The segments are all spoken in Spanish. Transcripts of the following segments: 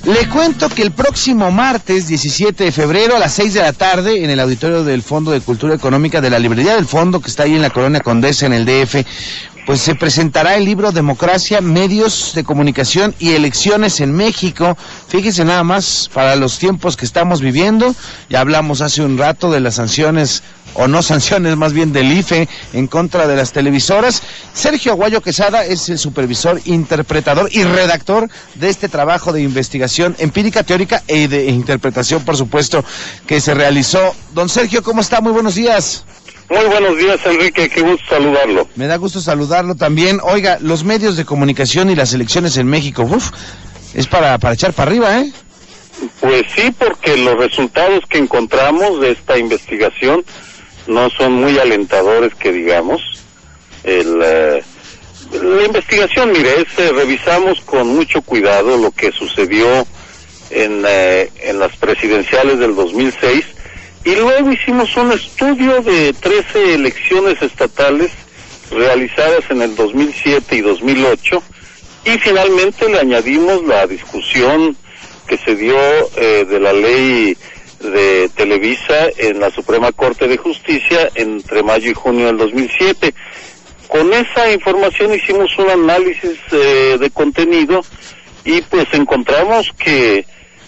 Le cuento que el próximo martes 17 de febrero a las 6 de la tarde en el auditorio del Fondo de Cultura Económica de la Librería del Fondo, que está ahí en la Colonia Condesa, en el DF, pues se presentará el libro Democracia, Medios de Comunicación y Elecciones en México. Fíjese nada más, para los tiempos que estamos viviendo, ya hablamos hace un rato de las sanciones, o no sanciones, más bien del IFE en contra de las televisoras. Sergio Aguayo Quesada es el supervisor, interpretador y redactor de este trabajo de investigación empírica, teórica e de interpretación, por supuesto, que se realizó. Don Sergio, ¿cómo está? Muy buenos días. Muy buenos días, Enrique, qué gusto saludarlo. Me da gusto saludarlo también. Oiga, los medios de comunicación y las elecciones en México, es para echar para arriba, ¿eh? Pues sí, porque los resultados que encontramos de esta investigación no son muy alentadores, que digamos. La investigación, mire, revisamos con mucho cuidado lo que sucedió en las presidenciales del 2006, y luego hicimos un estudio de 13 elecciones estatales realizadas en el 2007 y 2008, y finalmente le añadimos la discusión que se dio de la ley de Televisa en la Suprema Corte de Justicia entre mayo y junio del 2007. Con esa información hicimos un análisis de contenido, y pues encontramos que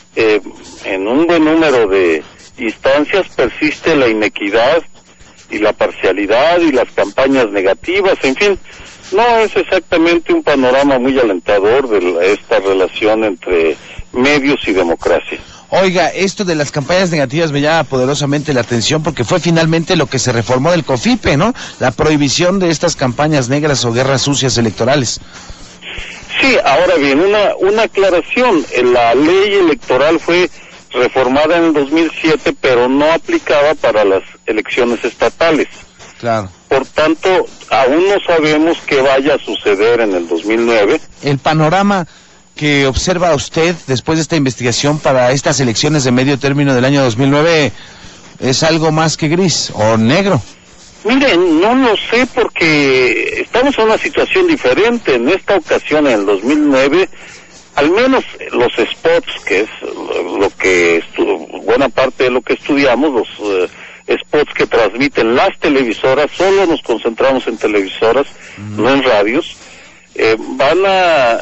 en un buen número de instancias persiste la inequidad y la parcialidad y las campañas negativas. En fin, no es exactamente un panorama muy alentador de esta relación entre medios y democracia. Oiga, esto de las campañas negativas me llama poderosamente la atención, porque fue finalmente lo que se reformó del COFIPE, ¿no? La prohibición de estas campañas negras o guerras sucias electorales. Sí, ahora bien, una aclaración. La ley electoral fue reformada en el 2007, pero no aplicaba para las elecciones estatales. Claro. Por tanto, aún no sabemos qué vaya a suceder en el 2009. El panorama que observa usted después de esta investigación para estas elecciones de medio término del año 2009 es algo más que gris o negro. Miren, no lo sé, porque estamos en una situación diferente. En esta ocasión, en el 2009, al menos los spots, que es lo que buena parte de lo que estudiamos, los spots que transmiten las televisoras, solo nos concentramos en televisoras, no en radios, van a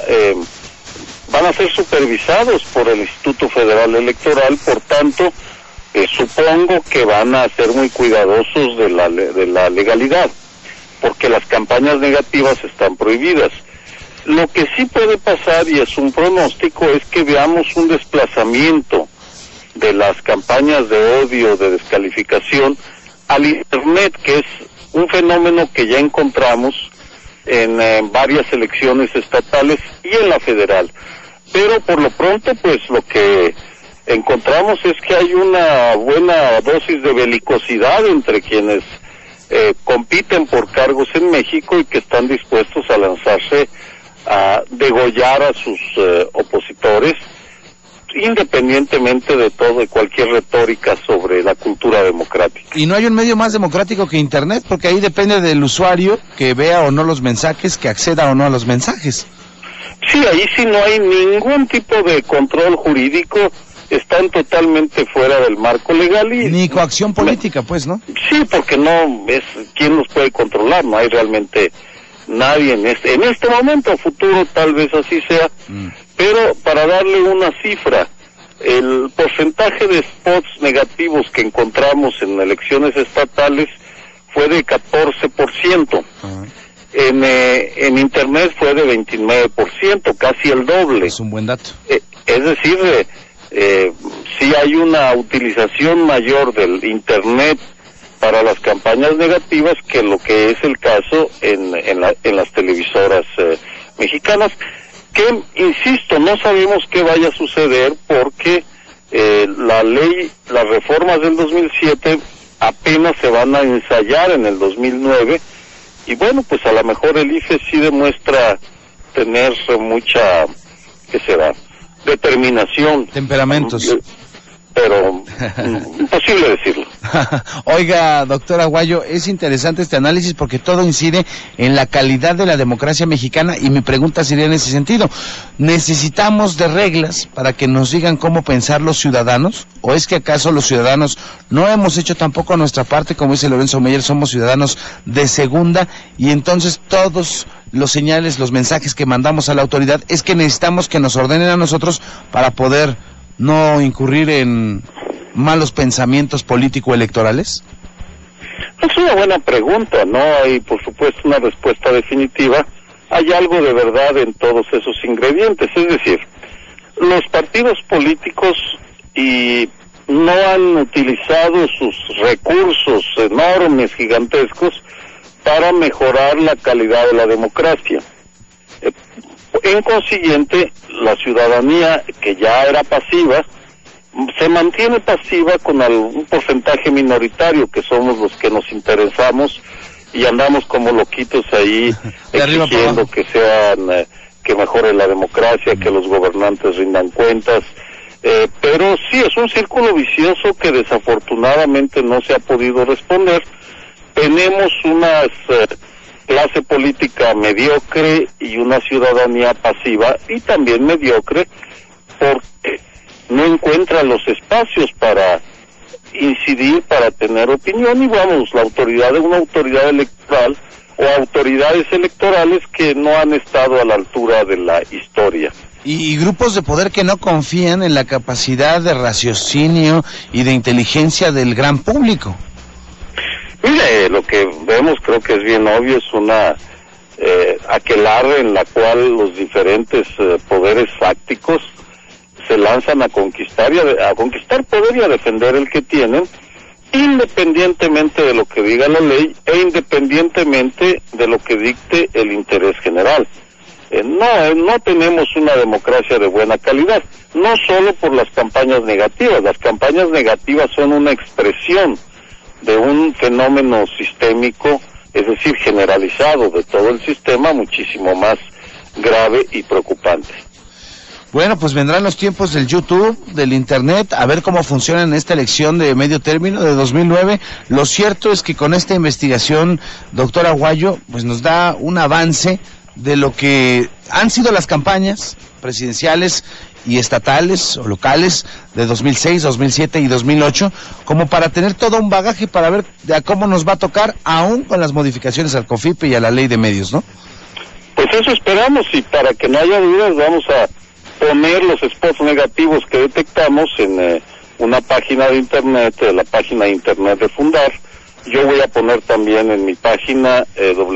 ser supervisados por el Instituto Federal Electoral. Por tanto, supongo que van a ser muy cuidadosos de la legalidad, porque las campañas negativas están prohibidas. Lo que sí puede pasar, y es un pronóstico, es que veamos un desplazamiento de las campañas de odio, de descalificación, al Internet, que es un fenómeno que ya encontramos en varias elecciones estatales y en la federal. Pero por lo pronto, pues lo que encontramos es que hay una buena dosis de belicosidad entre quienes compiten por cargos en México y que están dispuestos a lanzarse a degollar a sus opositores, independientemente de cualquier retórica sobre la cultura democrática. Y no hay un medio más democrático que Internet, porque ahí depende del usuario que vea o no los mensajes, que acceda o no a los mensajes. Sí, ahí sí no hay ningún tipo de control jurídico, están totalmente fuera del marco legal y... Ni coacción política, pues, ¿no? Sí, porque no es quién los puede controlar, no hay realmente nadie en este momento. Futuro tal vez así sea, pero para darle una cifra, el porcentaje de spots negativos que encontramos en elecciones estatales fue de 14%. En Internet fue de 29%, casi el doble. Es un buen dato. Es decir, sí hay una utilización mayor del Internet para las campañas negativas que lo que es el caso en las televisoras mexicanas, que, insisto, no sabemos qué vaya a suceder porque las reformas del 2007 apenas se van a ensayar en el 2009, y bueno, pues a lo mejor el IFE sí demuestra tener mucha, ¿qué será?, determinación. Temperamentos. Pero imposible decirlo. Oiga, doctor Aguayo, es interesante este análisis porque todo incide en la calidad de la democracia mexicana y mi pregunta sería en ese sentido. ¿Necesitamos de reglas para que nos digan cómo pensar los ciudadanos? ¿O es que acaso los ciudadanos no hemos hecho tampoco nuestra parte? Como dice Lorenzo Meyer, somos ciudadanos de segunda y entonces todos los señales, los mensajes que mandamos a la autoridad es que necesitamos que nos ordenen a nosotros para poder no incurrir en malos pensamientos político-electorales? Es una buena pregunta, no hay por supuesto una respuesta definitiva. Hay algo de verdad en todos esos ingredientes, es decir, los partidos políticos no han utilizado sus recursos enormes, gigantescos, para mejorar la calidad de la democracia. En consiguiente, la ciudadanía, que ya era pasiva, se mantiene pasiva con un porcentaje minoritario, que somos los que nos interesamos y andamos como loquitos ahí exigiendo que mejore la democracia, que los gobernantes rindan cuentas. Pero sí, es un círculo vicioso que desafortunadamente no se ha podido responder. Tenemos una clase política mediocre y una ciudadanía pasiva y también mediocre porque no encuentra los espacios para incidir, para tener opinión, y vamos, una autoridad electoral o autoridades electorales que no han estado a la altura de la historia. Y grupos de poder que no confían en la capacidad de raciocinio y de inteligencia del gran público. Mire, lo que vemos creo que es bien obvio, es una aquelarre en la cual los diferentes poderes fácticos se lanzan a conquistar poder y a defender el que tienen, independientemente de lo que diga la ley e independientemente de lo que dicte el interés general. No tenemos una democracia de buena calidad, no solo por las campañas negativas. Las campañas negativas son una expresión de un fenómeno sistémico, es decir, generalizado de todo el sistema, muchísimo más grave y preocupante. Bueno, pues vendrán los tiempos del YouTube, del Internet, a ver cómo funciona en esta elección de medio término de 2009. Lo cierto es que con esta investigación, doctor Aguayo, pues nos da un avance de lo que han sido las campañas presidenciales y estatales o locales de 2006, 2007 y 2008, como para tener todo un bagaje para ver a cómo nos va a tocar, aún con las modificaciones al COFIPE y a la ley de medios, ¿no? Pues eso esperamos, y para que no haya dudas vamos a poner los spots negativos que detectamos en una página de internet, la página de internet de Fundar. Yo voy a poner también en mi página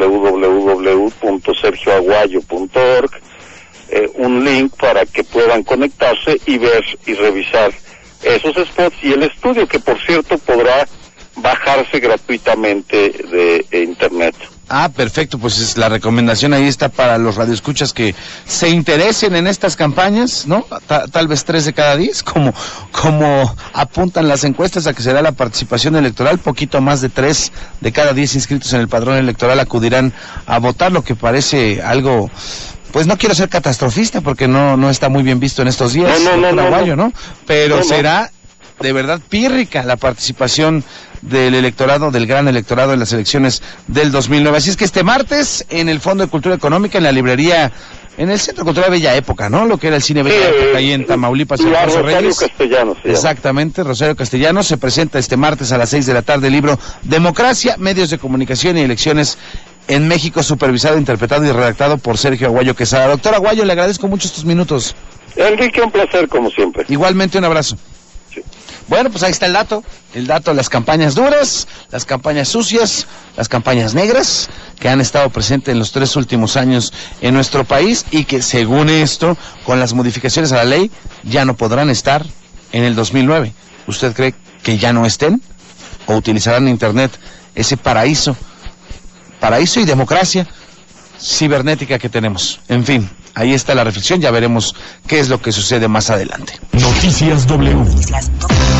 www.sergioaguayo.org un link para que puedan conectarse y ver y revisar esos spots y el estudio, que por cierto podrá bajarse gratuitamente de internet. Ah, perfecto, pues la recomendación ahí está para los radioescuchas que se interesen en estas campañas, ¿no? Tal vez 3 de cada 10, como apuntan las encuestas a que será la participación electoral, poquito más de 3 de cada 10 inscritos en el padrón electoral acudirán a votar, lo que parece algo, pues no quiero ser catastrofista porque no está muy bien visto en estos días, ¿no? Pero será de verdad pírrica la participación del electorado, del gran electorado en las elecciones del 2009. Así es que este martes en el Fondo de Cultura Económica, en la librería, en el Centro Cultural Bella Época, ¿no? Lo que era el Cine Bella Época ahí en Tamaulipas. Rosario Castellanos. Exactamente, Rosario Castellanos. Se presenta este martes a las 6 de la tarde el libro Democracia, Medios de Comunicación y Elecciones en México, supervisado, interpretado y redactado por Sergio Aguayo Quesada. Doctor Aguayo, le agradezco mucho estos minutos. Enrique, un placer como siempre. Igualmente, un abrazo. Bueno, pues ahí está el dato de las campañas duras, las campañas sucias, las campañas negras que han estado presentes en los 3 últimos años en nuestro país y que según esto, con las modificaciones a la ley, ya no podrán estar en el 2009. ¿Usted cree que ya no estén? ¿O utilizarán Internet, ese paraíso y democracia cibernética que tenemos? En fin, ahí está la reflexión, ya veremos qué es lo que sucede más adelante. Noticias W.